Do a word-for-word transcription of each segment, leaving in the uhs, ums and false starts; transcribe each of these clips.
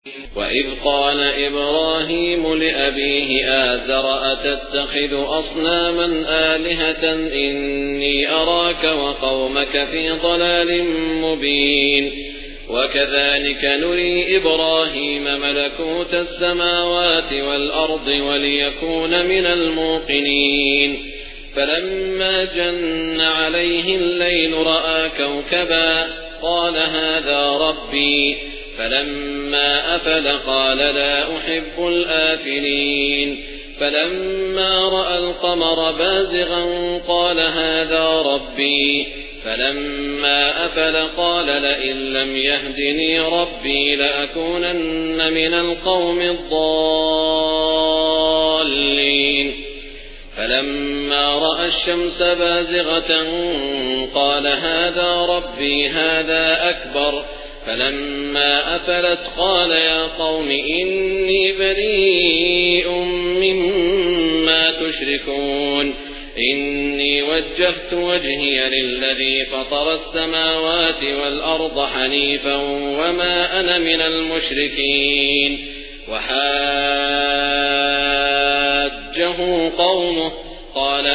وإذ قال إبراهيم لأبيه آزر أتتخذ أصناما آلهة إني أراك وقومك في ضلال مبين وكذلك نري إبراهيم ملكوت السماوات والأرض وليكون من الموقنين فلما جن عليه الليل رأى كوكبا قال هذا ربي فلما أفل قال لا أحب الآفلين فلما رأى القمر بازغا قال هذا ربي فلما أفل قال لئن لم يهدني ربي لأكونن من القوم الضالين فلما رأى الشمس بازغة قال هذا ربي هذا أكبر فلما أفلت قال يا قوم إني بريء مما تشركون إني وجهت وجهي للذي فطر السماوات والأرض حنيفا وما أنا من المشركين وحاجه قومه قال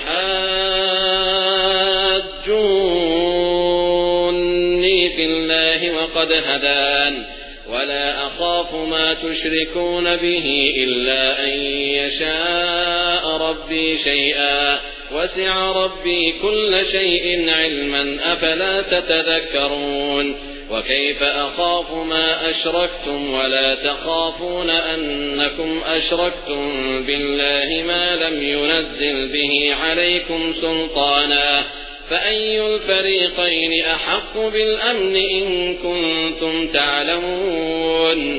أتحاجوني في الله وقد هدان ولا أخاف ما تشركون به إلا أن يشاء ربي شيئا وسع ربي كل شيء علما أفلا تتذكرون وكيف أخاف ما أشركتم ولا تخافون أنكم أشركتم بالله ما لم ينزل به عليكم سلطانا فأي الفريقين أحق بالأمن إن كنتم تعلمون